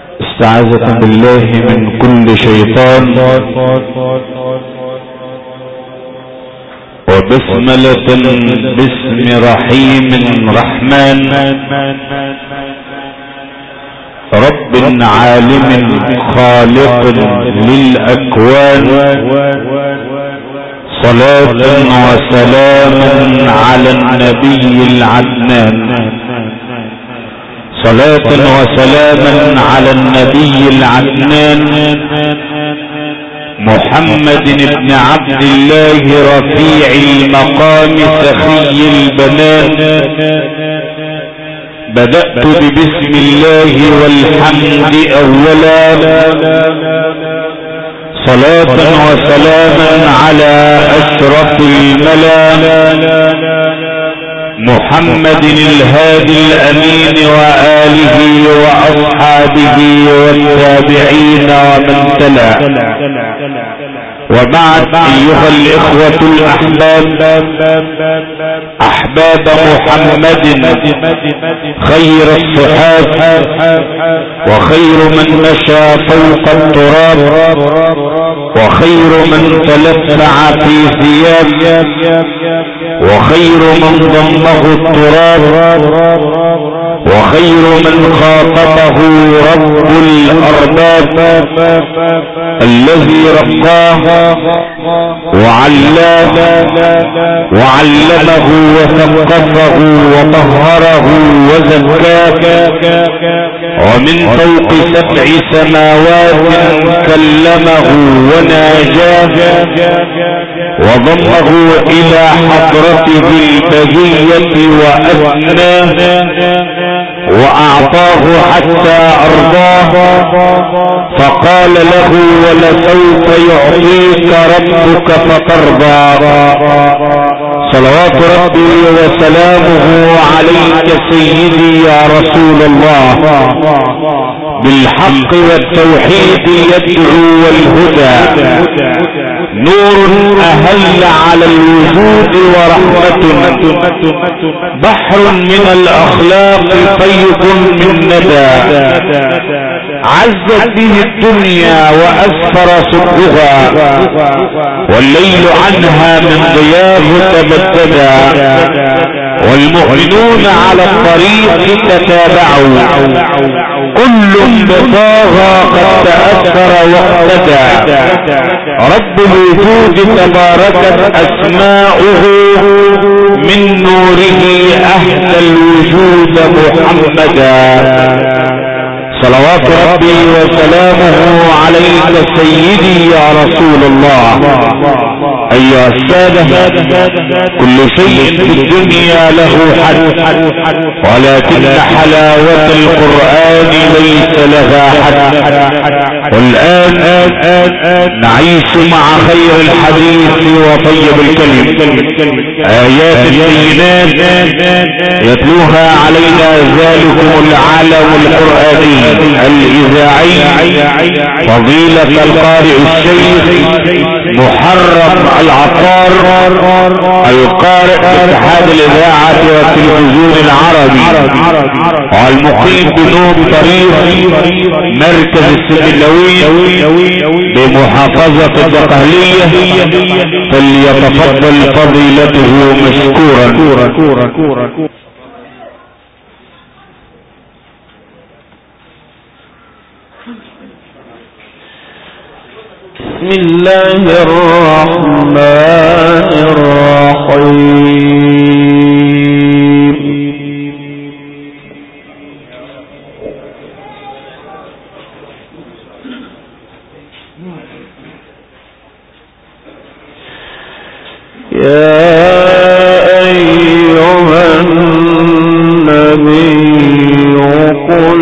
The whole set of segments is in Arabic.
استعاذة بالله من كل شيطان وبسملة باسم رحيم رحمن رب عالم خالق للأكوان صلاة وسلاما على النبي العدنان صلاة وسلاما على النبي العدنان محمد بن عبد الله رفيع المقام سخي البنان بدأت ببسم الله والحمد أولا صلاة وسلاما على أشرف الملا محمد الهادي الأمين وآله وأصحابه والتابعين ومن تلا. وبعد أيها الإخوة الأحباب أحباب محمد خير الصحاب وخير من مشى فوق التراب وخير من تلفع في ثياب وخير من ضمه التراب وخير من خاطبه رب الأرباب الذي رقاه وعلمه وثقفه وطهره وزكاه ومن فوق 7 سماوات كلمه وناجاه وضمه إلى حضرته البهية وأثناه وأعطاه حتى أرضاه فقال له ولسوف يعطيك ربك فترضى. صلوات ربي وسلامه عليك سيدي يا رسول الله بالحق والتوحيد يدعو والهدى نور أهل على الوجود ورحمة بحر من الأخلاق فيض من ندى عزت به الدنيا وأسفر صدقها والليل عنها من ضياه تبددا والمؤمنون على الطريق تتابعوا كل بطاغى قد تأثر واقتدى رب الوجود تباركت أسماؤه من نوره أهدى الوجود محمدا. صلوات ربي وسلامه عليك سيدي يا رسول الله. أيها السادة كل شيء في الدنيا له حد ولكن حلاوة القرآن ليس لها حد. والآن نعيش مع خير الحديث وطيب الكلم آيات البينات يتلوها علينا ذلكم العالم القرآني الإذاعي فضيلة القارئ الشيخ محرم العطار القارئ باتحاد الإذاعة والتلفزيون العربي والمقيم بنوب طريق مركز السملوي بمحافظة الدقهلية فليتفضل فضيلته مشكورا. بسم الله الرحمن الرحيم. يا أيها النبي قل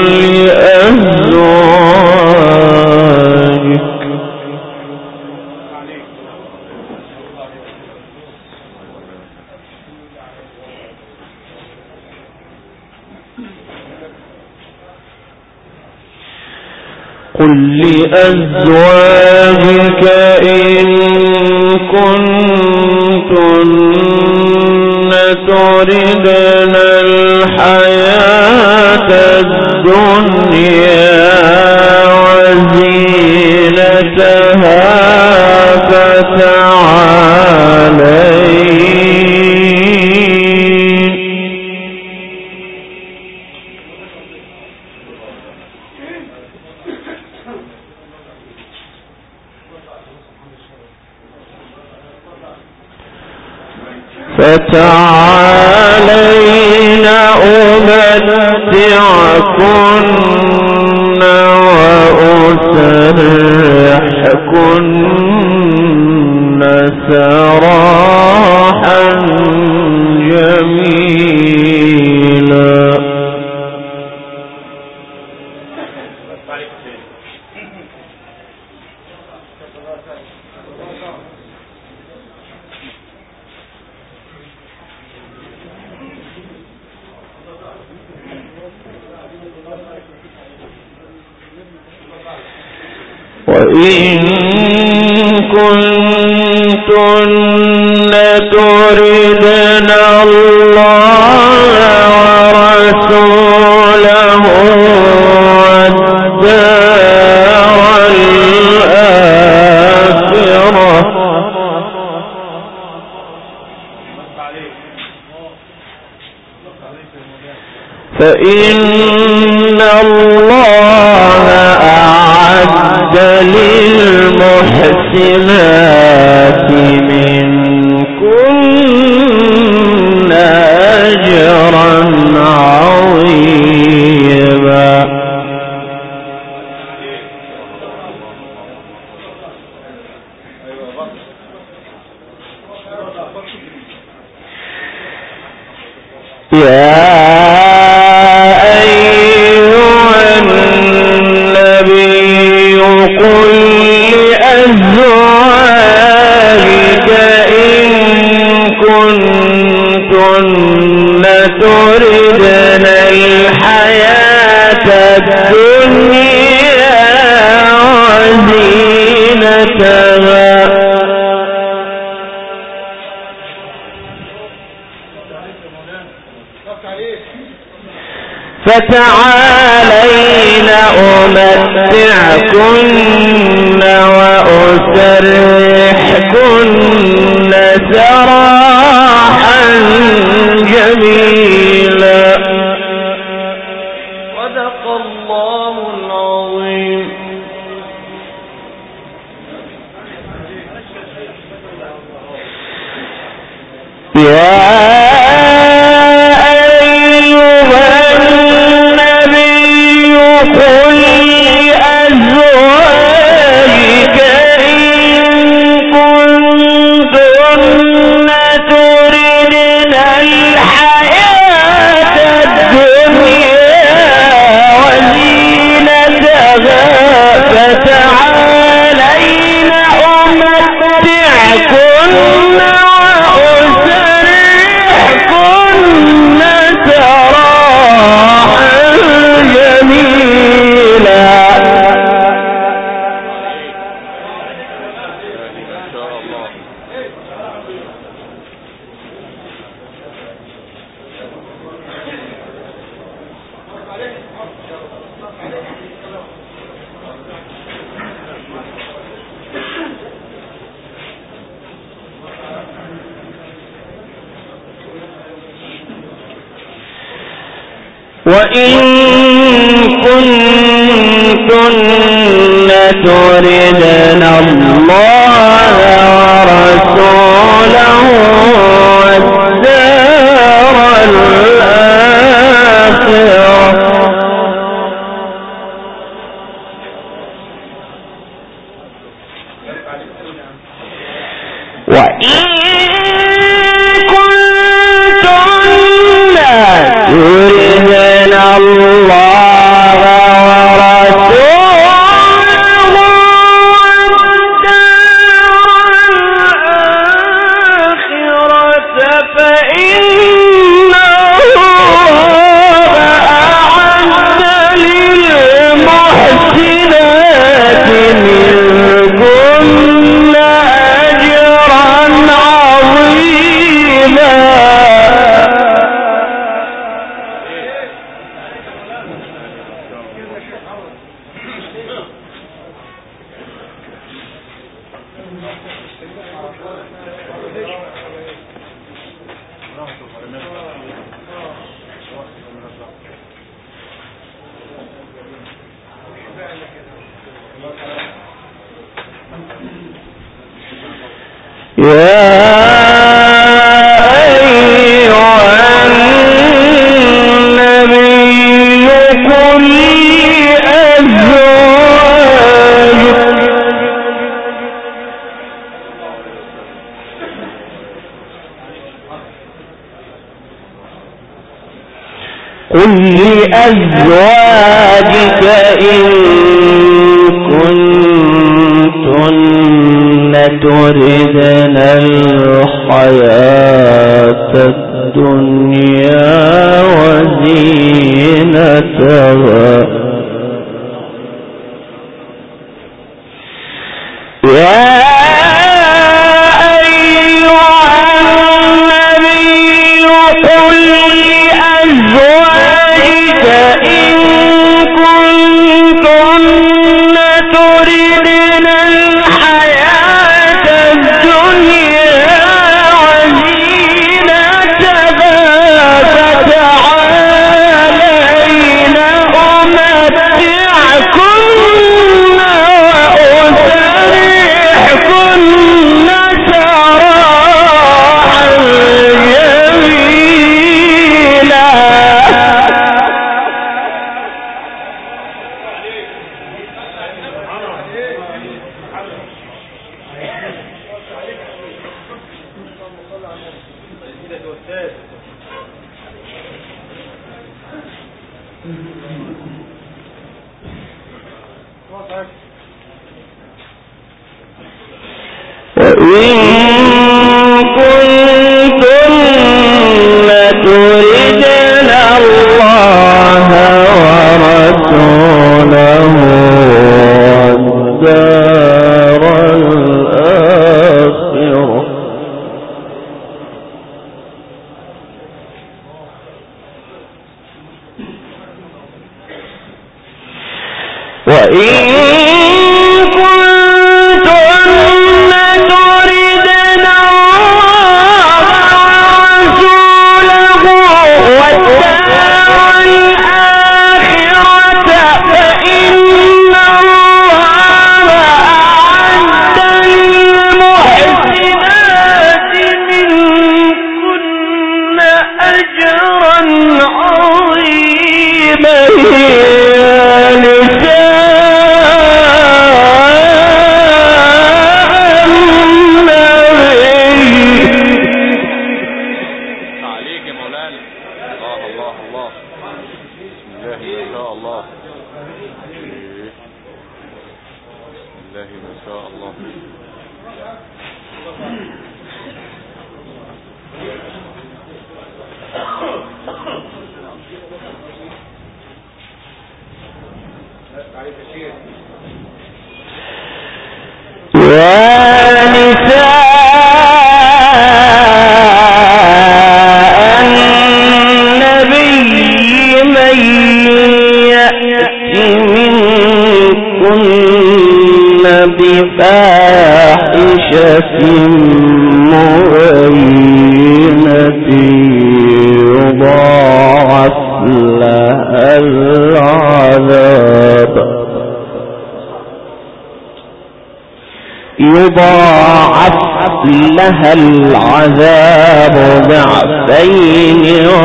لأزواجك إن كنتن تردن الحياة الدنيا فتعالين أمتعكن وأسرحكن سراحا جميلا. وإن كنتن تردن الله ورسوله والدار الآخرة فإن الله أعد للمحسنات منكن أجرا عظيما. يا تردن الحياة الدنيا وزينتها فتعالين أمتعكن وأسرحكن سراحا جميلا. صدق الله العظيم. يا أيها النبي قل لأزواجك إن كنتن تردن الحياة الدنيا وزينتها فتعالين أمتعكن وأسرحكن سراحا جميلا. وإن كنتن تردن الله ورسوله والدار الآخرة يا قل لأزواجك إن كنتن تردن الحياة الدنيا وزينتها يضاعف لها العذاب ضعفين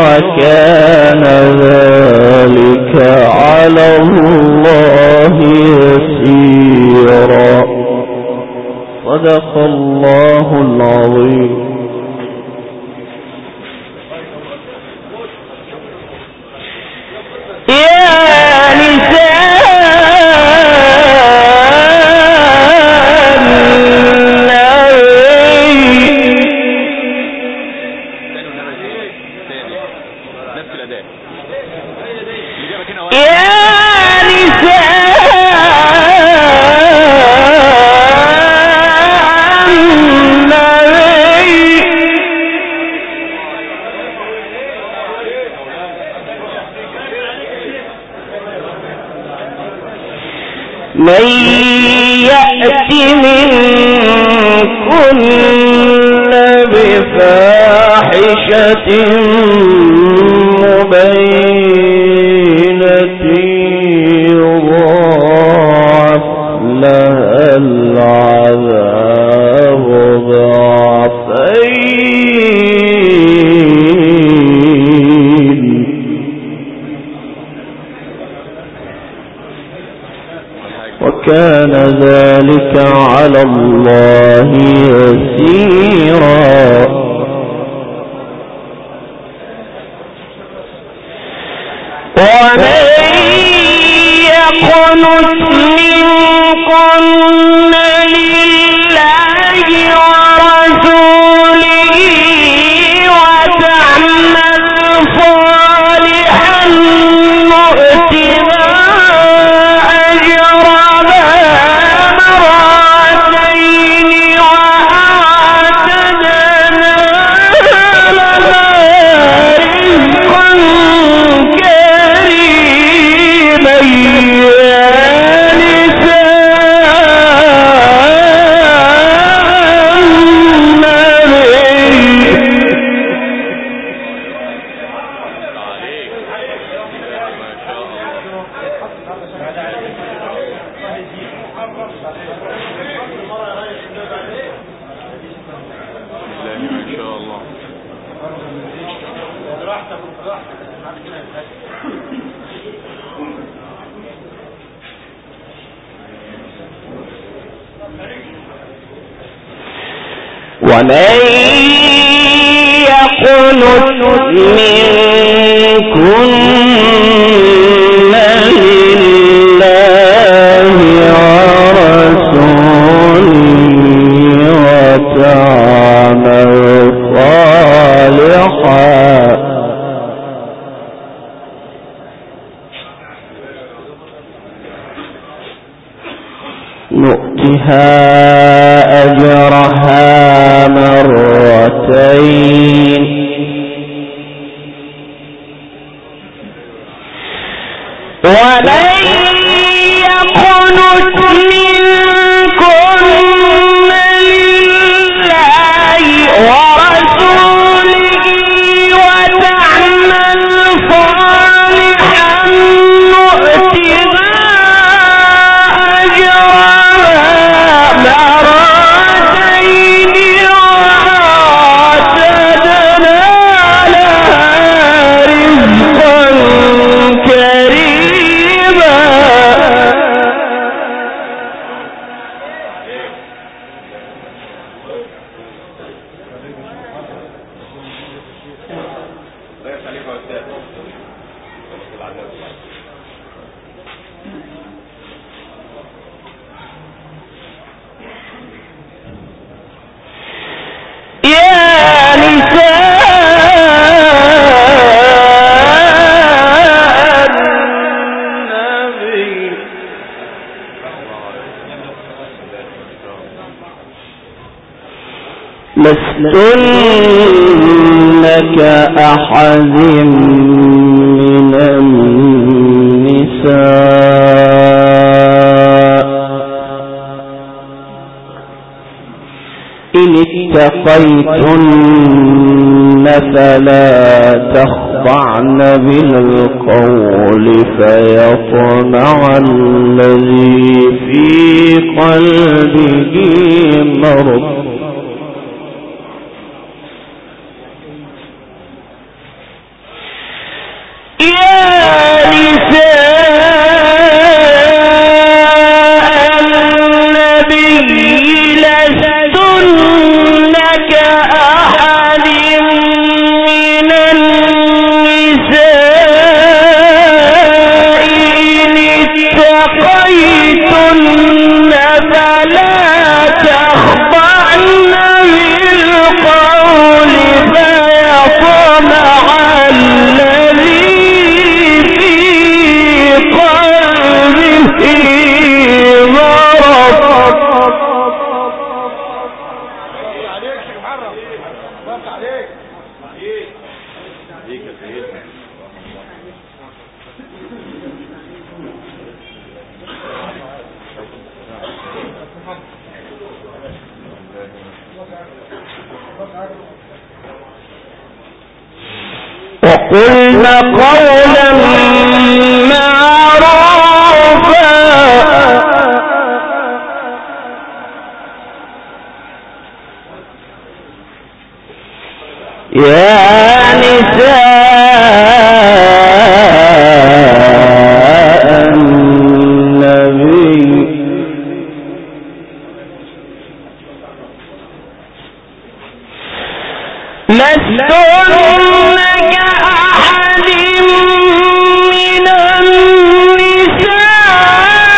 وكان ذلك على الله يسيرا. صدق الله العظيم. من يأت منكن بفاحشة مبينة يضاعف لها العذاب ضعفين وكان ذلك على الله يسيرا. ومن يقنت منكن لله ورسوله وتعمل صالحا نؤتها أجرها مرتين ومن يقنت منكن لله ورسوله وتعمل صالحا نؤتها لستن كأحد من النساء إن اتقيتن فلا تخضعن بالقول فيطمع الذي في قلبه مرض وقلنا قولا معروفا يا نساء النبي لستن كأحد من النساء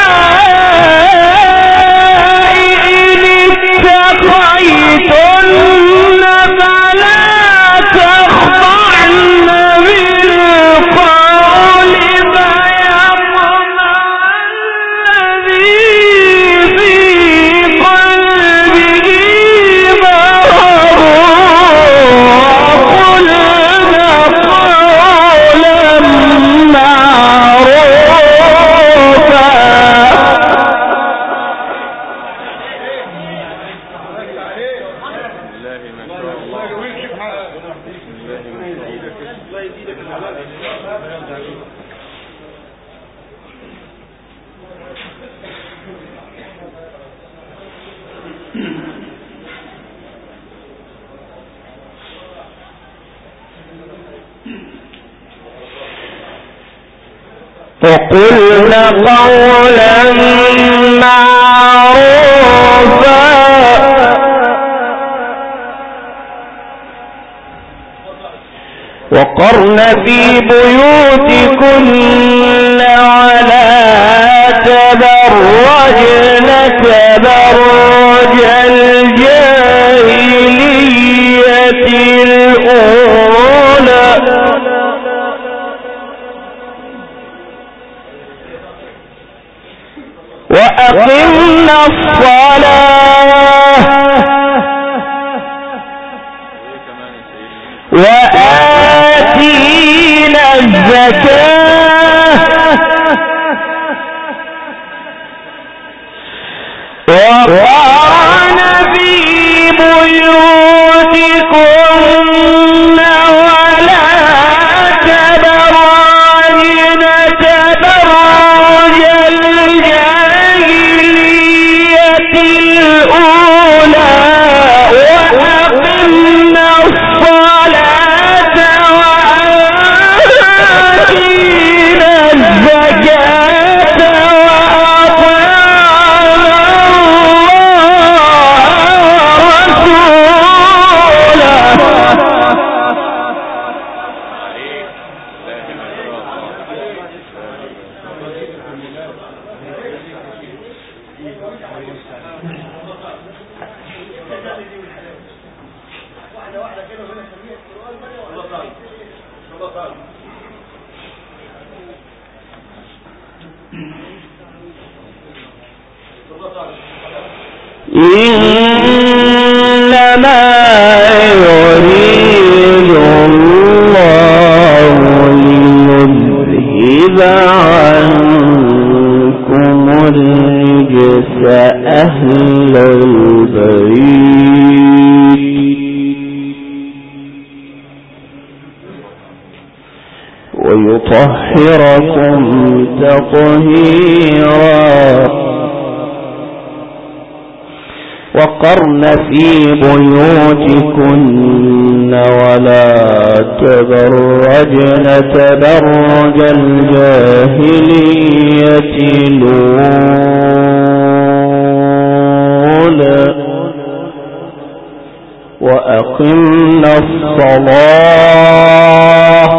وقلنا قولا معروفا وقرن في بيوتكن ولا تبرجن تبرج الجاهلية الأولى وأقمنا الصلاة وآتينا الزكاة وقرن في بيوتكن ولا تبرجن تبرج الجاهلية الأولى وأقمنا الصلاة وآتينا الزكاة إنما يريد الله ليذهب عنكم الرجس أهل البيت ويطهركم تطهيرا وقرن في بيوتكن ولا تبرجن تبرج الجاهلية الأولى وأقمنا الصلاة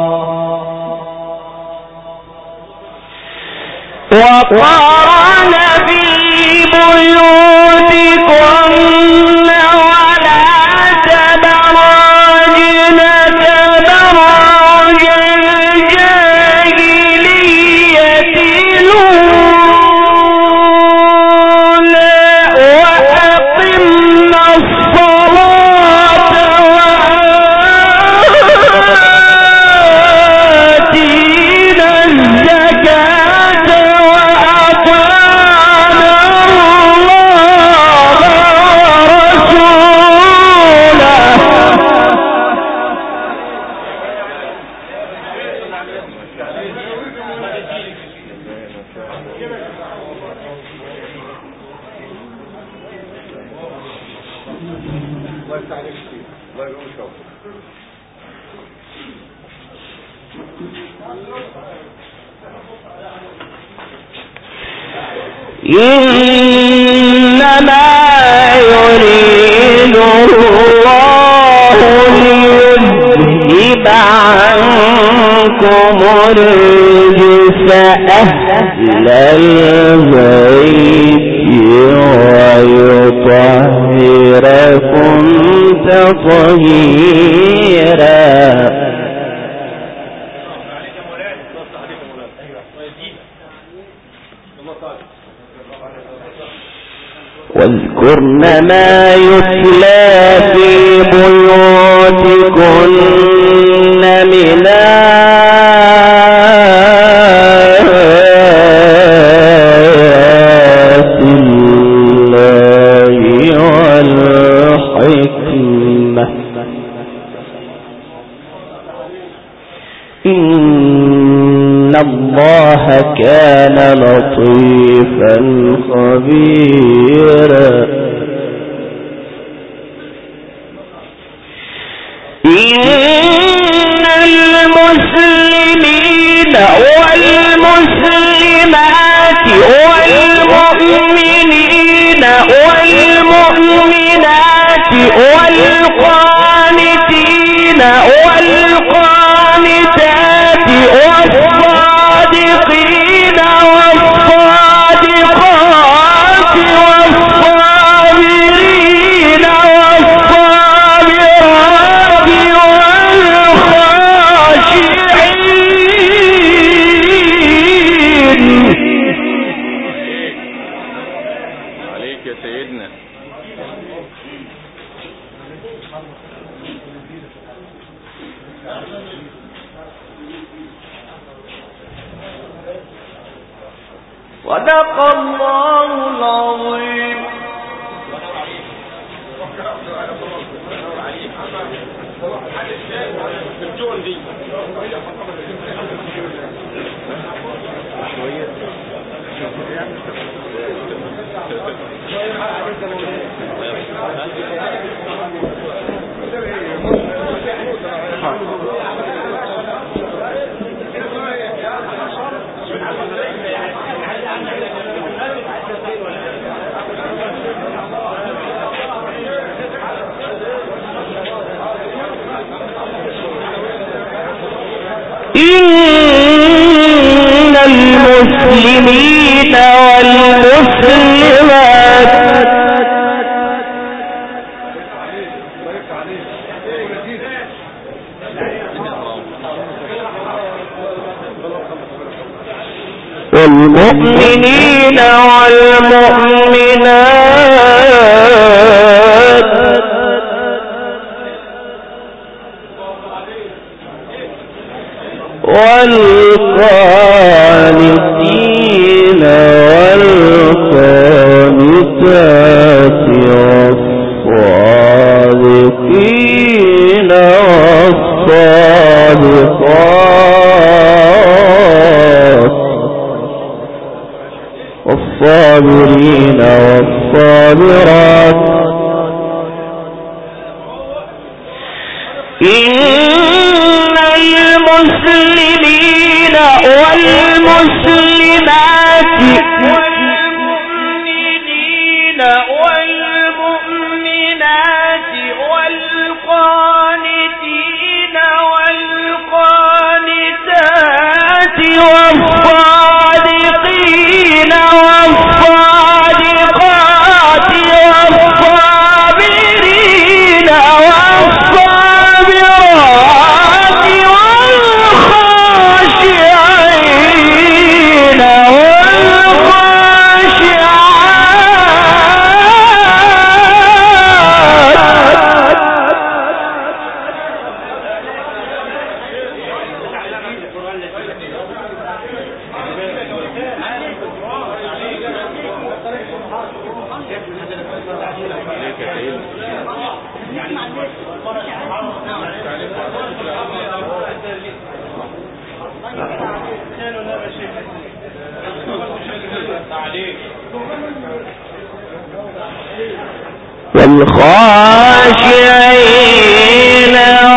وقرن في بيوتكن ولا تبرجن تبرج الجاهلية الأولى وأقمنا الصلاة وآتينا الزكاة إنما يريد الله ليذهب عنكم الرجس أهل البيت ويطهركم تطهيرا واذكرن ما يتلى في بيوتكن من آيات الله والحكمة إن الله كان لطيفا خبيرا إن المسلمين والمسلمات والمؤمنين والمؤمنات والقانتين والقانتات والصادقين والصادقات والصابرين والصابرات والخاشعين. عليك يا سيدنا. صدق الله العظيم. إن المسلمين والمسلمات والمؤمنين والمؤمنات والقانتين والقانتات والصادقين والصادقات والصابرين والصابرات. المسلمين والمسلمات والمؤمنين والمؤمنات والقانتين والقانتات والصادقين والصادقات والصابرين والصابرات والخاشعين والخاشعين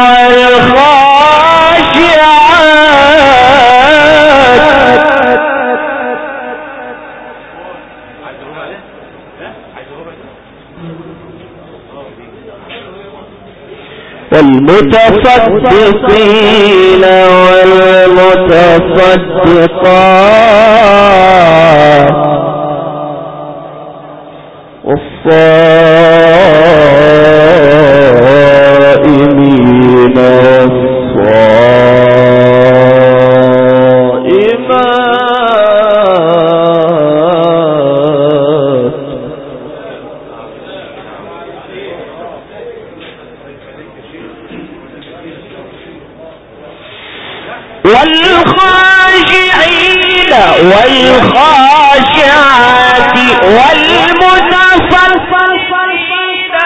والخاشعات والمتصدقين والمتصدقات والصائمين والصائمات والخاشعين والخاشعات والمتصدقين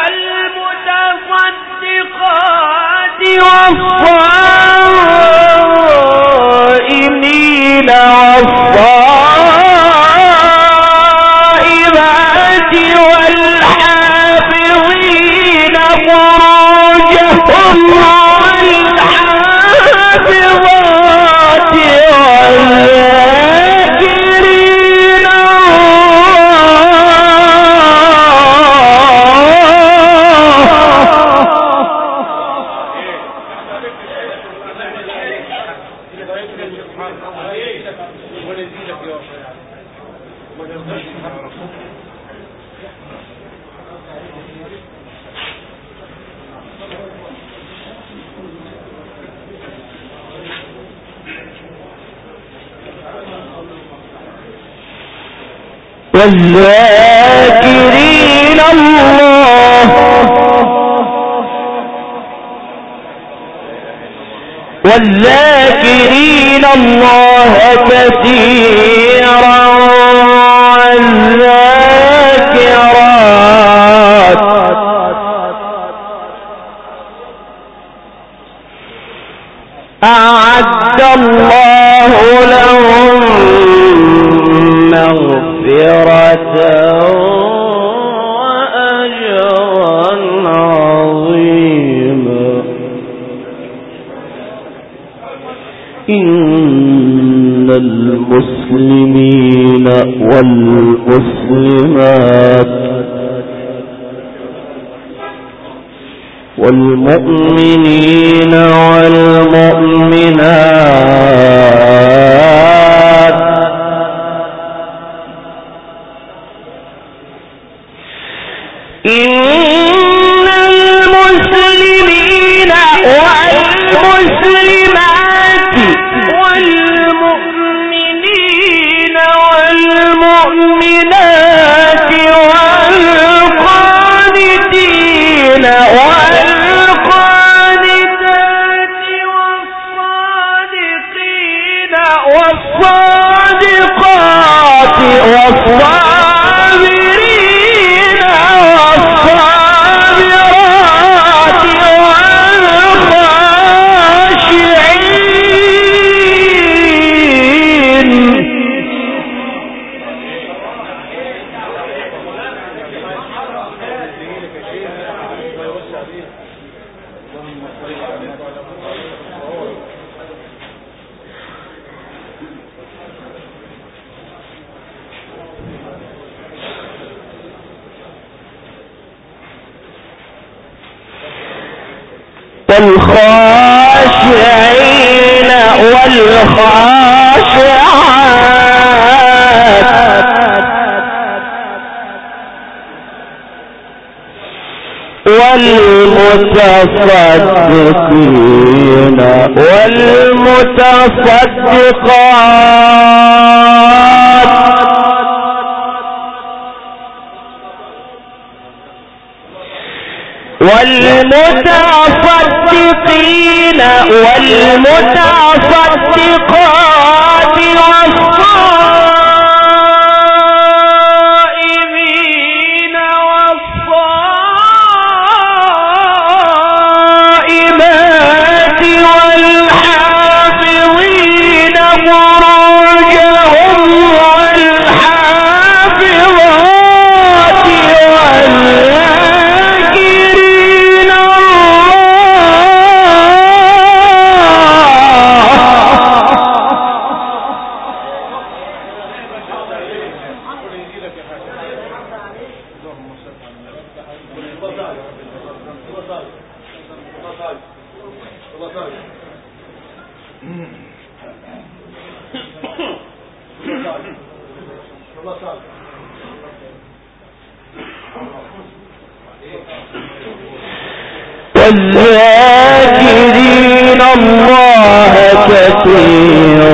والمتصدقات والصائمين والصائمات والحافظين فروجهم والحافظات والذاكرين والذاكرين الله كثيرا والذاكرات أعد الله لهم مغفرة وأجرا عظيما. إن المسلمين والمسلمات والمؤمنين والمؤمنات إن المسلمين والمسلمات والمؤمنين والمؤمنات والقانتين والقانتات والصادقين والصادقات والصابرين والصابرات والخاشعين والخاشعين والخاشعات والمتصدقين والمتصدقات والمتصدقين والمتصدقات والصائمين والصائمات والحافظين فروجهم والحافظات والذاكرين والذاكرين الله كثيرا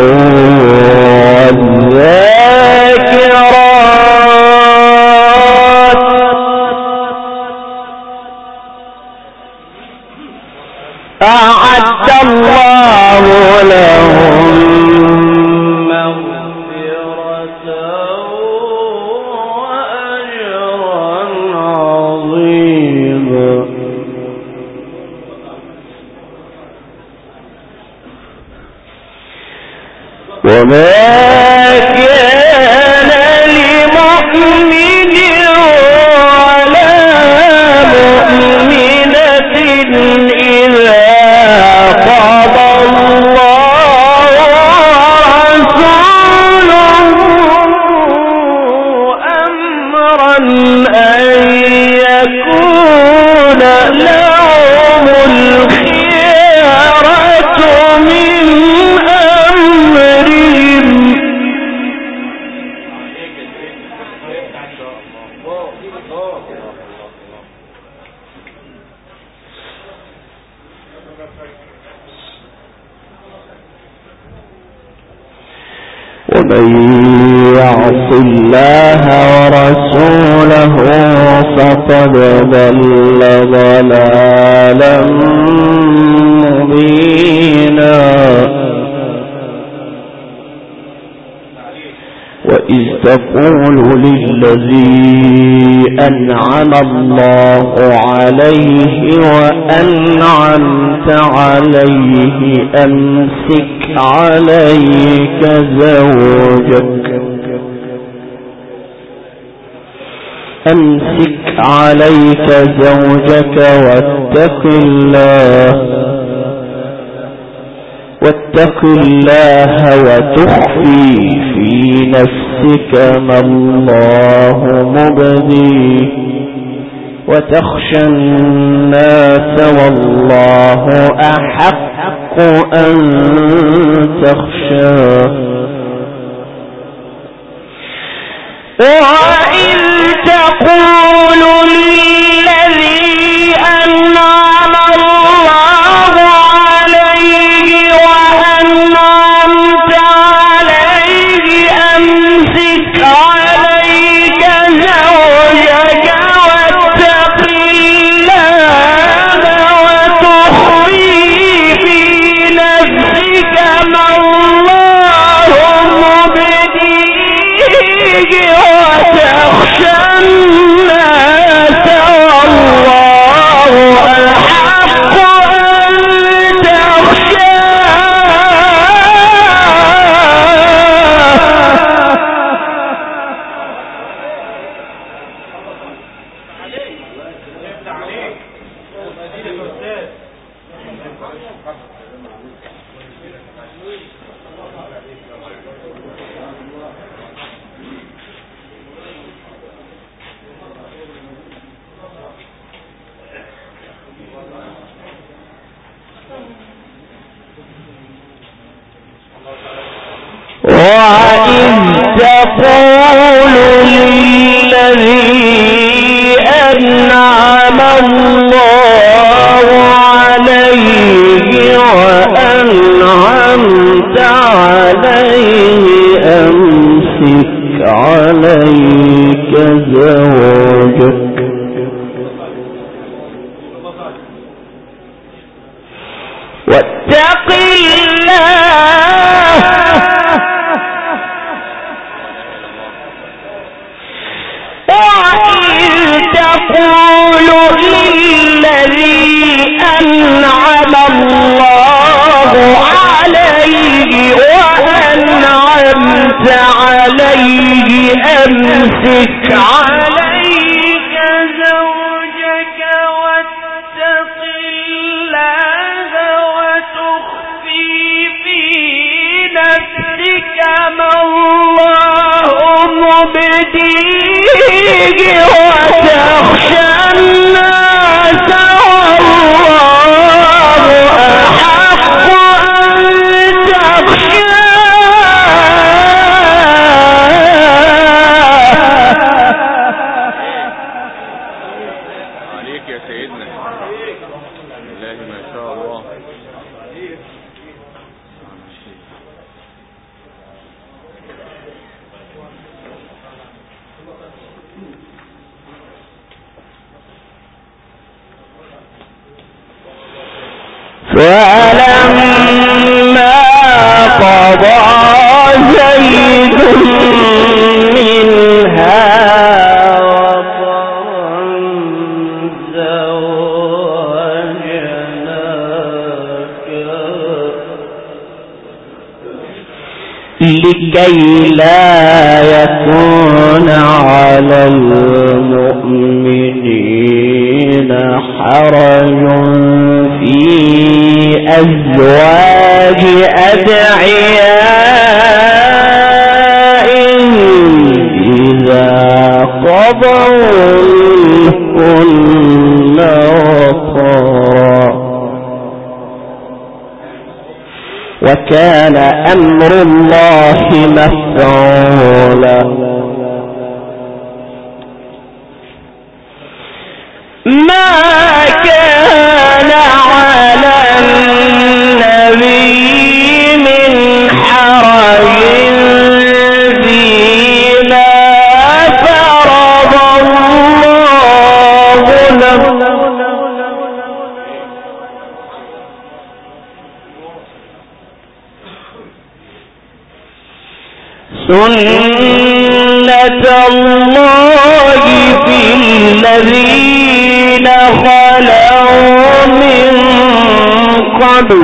والذاكرات أعد الله لهم مغفرة وأجرا عظيما. وما كان لمؤمن ولا مؤمنة إذا قضى الله ورسوله أمرا أن يكون لهم الخيرة من أمرهم ومن يعص الله ورسوله فقد ضل ضلالا مبينا وإذ تقول للذي أنعم الله عليه وأنعمت عليه أمسك عليك زوجك واتق الله وتخفي في نفسك ما الله مبديه وتخشى الناس والله أحق أن تخشاه وإذ تقول للذي أنعم الله عليه وأنعمت عليه أمسك عليك زوجك واتق الله وتخفي في نفسك ما الله مبديه وتخشى الناس والله أحق أن وإذ تقول للذي أنعم الله عليه وأنعمت عليه أمسك عليك زوجك واتق الله وإذ تقول للذي أنعم الله عليه وأنعمت عليه أمسك عليك زوجك واتق الله وتخفي في نفسك ما الله مبديه وتخشى الناس والله أحق أن تخشاه عليك يا سيدنا بالله ما شاء الله. فلما قضى زيد منها وطرا زوجناك لكي لا يكون على المؤمنين حرج في أزواج أدعيائهم إذا قضوا منهن وطرا وكان أمر الله مفعولا سنة الله في الذين خلوا من قبل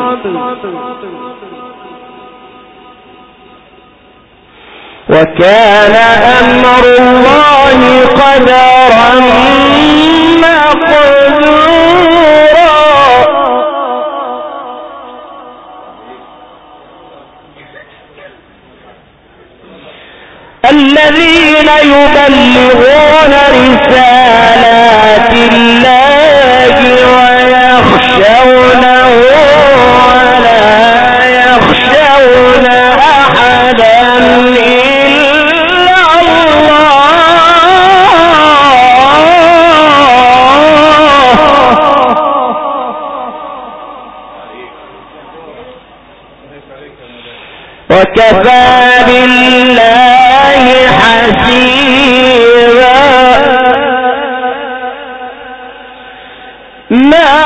وكان أمر الله قدرا مقدورا. الذين يبلغون رسالات الله ويخشونه ولا يخشون أحدا إلا وكفى بالله حسيبا. ما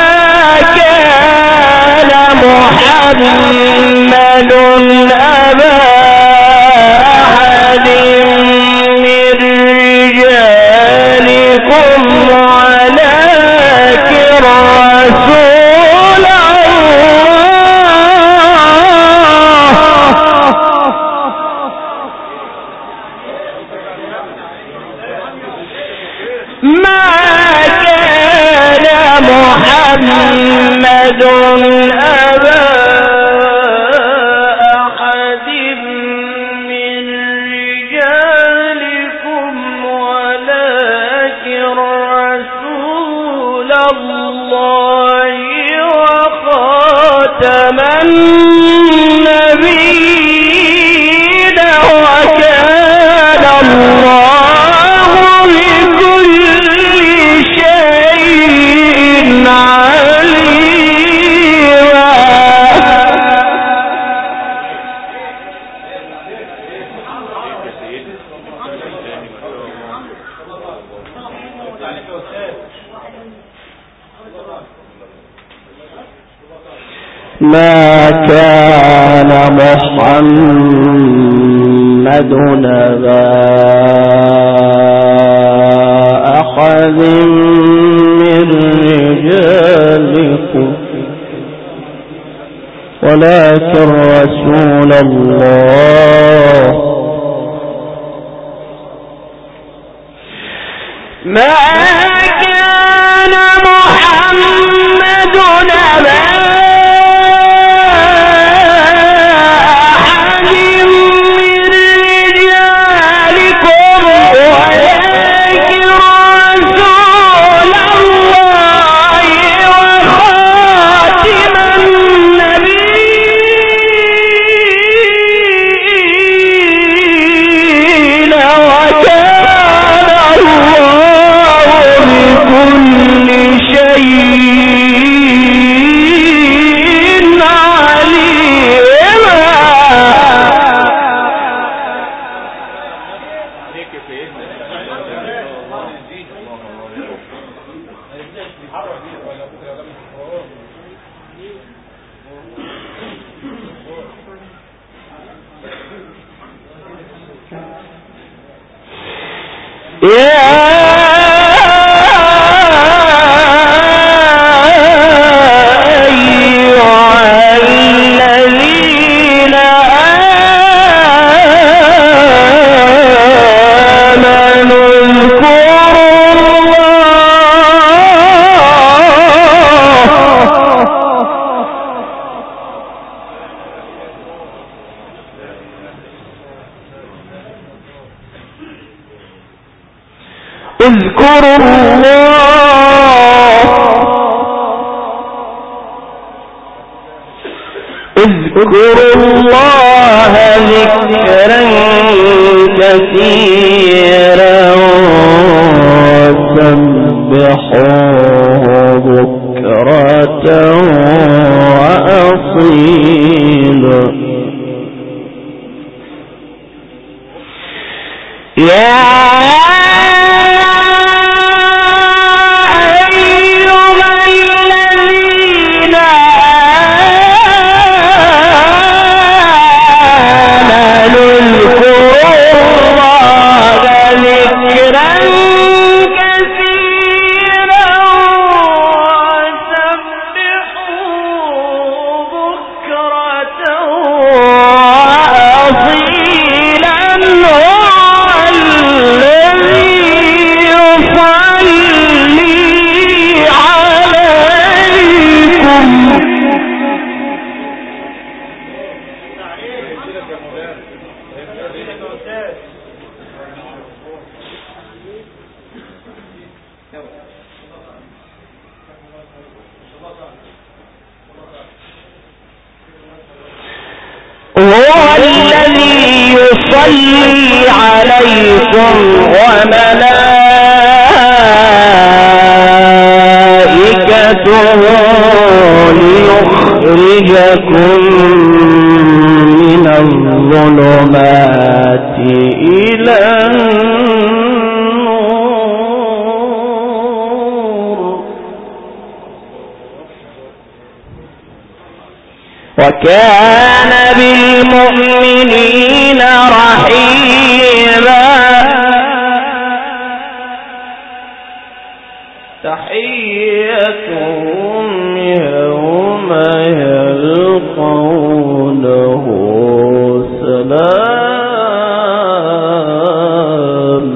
كان محمد أبا أحد من رجالكم ولكن رسول محمد أبا أحد من رجالكم ولكن رسول الله وخاتم النبيين وكان الله بكل شيء عليما. ما كان محمد أبا أحد من رجالكم ولكن رسول الله. ما كان محمد أبا أحد من رجالكم ولكن رسول الله وخاتم النبيين وكان الله بكل شيء عليما. يا أيها الذين آمنوا اذكروا الله ذكرا كثيرا وسبحوه بكرة وأصيلا. يصلي عليكم وملائكته ليخرجكم من الظلمات إلى النور وكان بالمؤمنين رحيما. تحيتهم يوم يلقونه سلام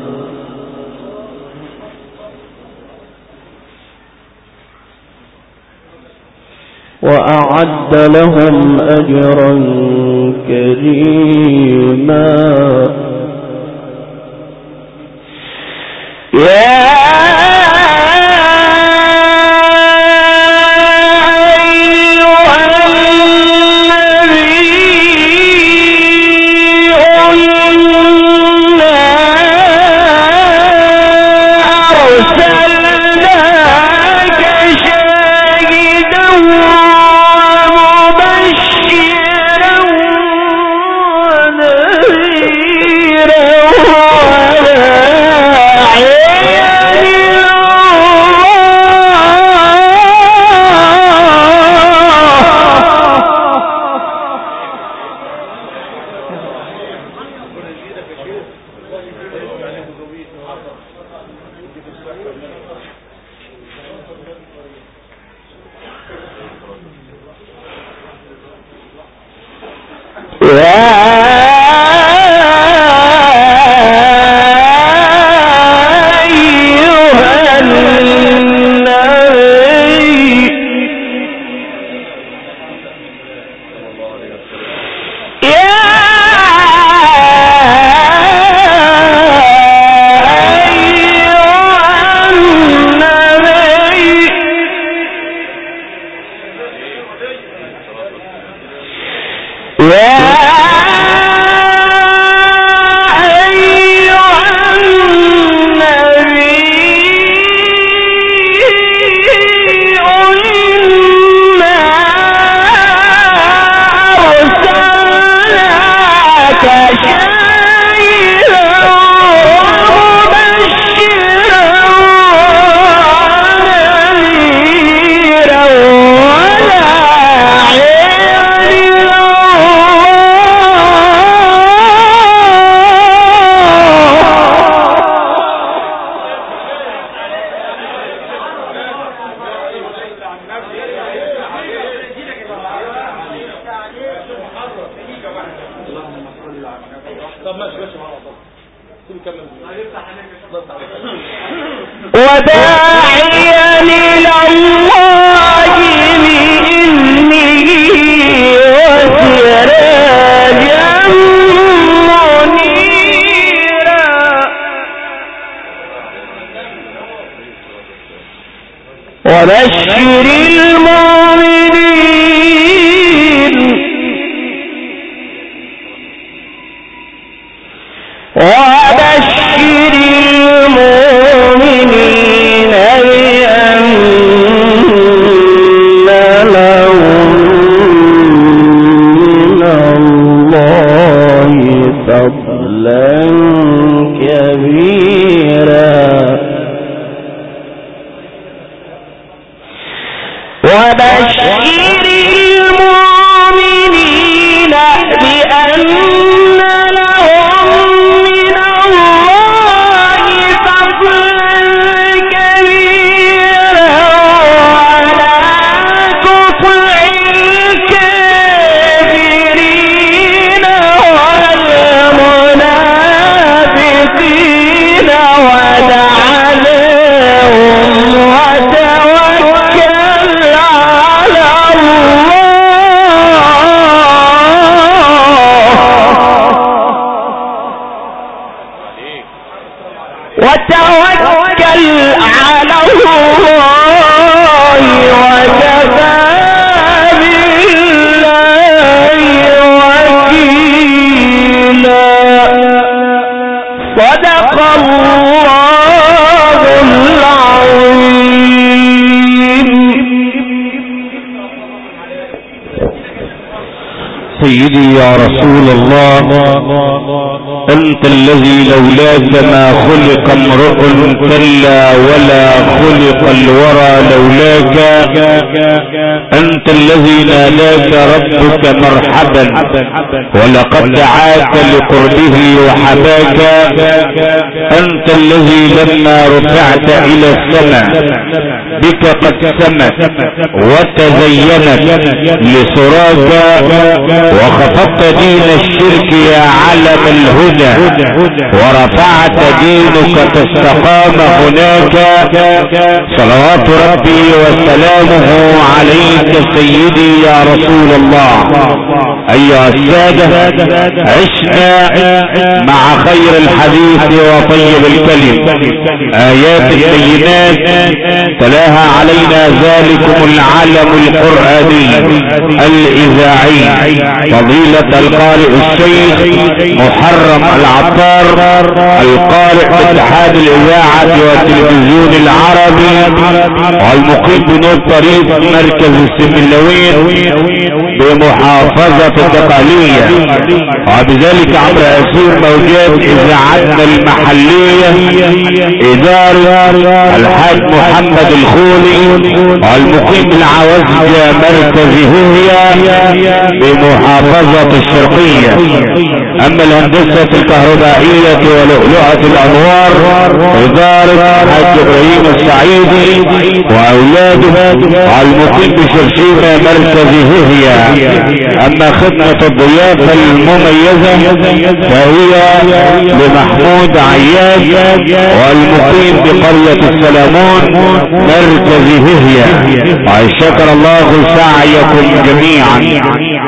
وأعد لهم أجرا كريما. وداعيا إلى الله بإذنه وسراجا منيرا وبشر المؤمنين بأن لهم من الله فضلا كبيرا وبشر المؤمنين بأن وتوكل على الله وكفى بالله وكيلا صدق الله العظيم. سيدي يا رسول الله، أنت الذي لولاك ما خلق امرؤ كلا ولا خلق الورى لولاك. أنت الذي ناداك ربك مرحبا ولقد دعاك لقربه وحباك. أنت الذي لما رفعت إلى السماء بك قد سمت وتزينت لسراك، وخفضت دين الشرك يا علم الهدى ورفعت دينك فاستقام هناك. صلوات ربي وسلامه عليك سيدي يا رسول الله. أيها السادة، عشنا مع خير الحديث وطيب الكلم آيات بينات تلاها علينا ذلكم العلم القرآني الإذاعي فضيلة القارئ الشيخ محرم العطار، القارئ باتحاد الإذاعة والتلفزيون العربي، والمقيم بنور طريق مركز السملوين بمحافظة الدقهلية، وبذلك عبر أسير موجات إذاعتنا المحلية إدارة الحاج محمد الخولي، والمقيم بالعوزجة مركز هوية بمحافظة الشرقية. أما الهندسة الكهربائية ولؤلؤة الأنوار إدارة حاج إبراهيم السعيدي وأولاده، والمقيم بشرشيمة مركز هوية. أما خدمة الضيافة المميزة فهي لمحمود عياد والمقيم بقرية السلامون مركز هوية. وشكر الله سعيكم جميعا.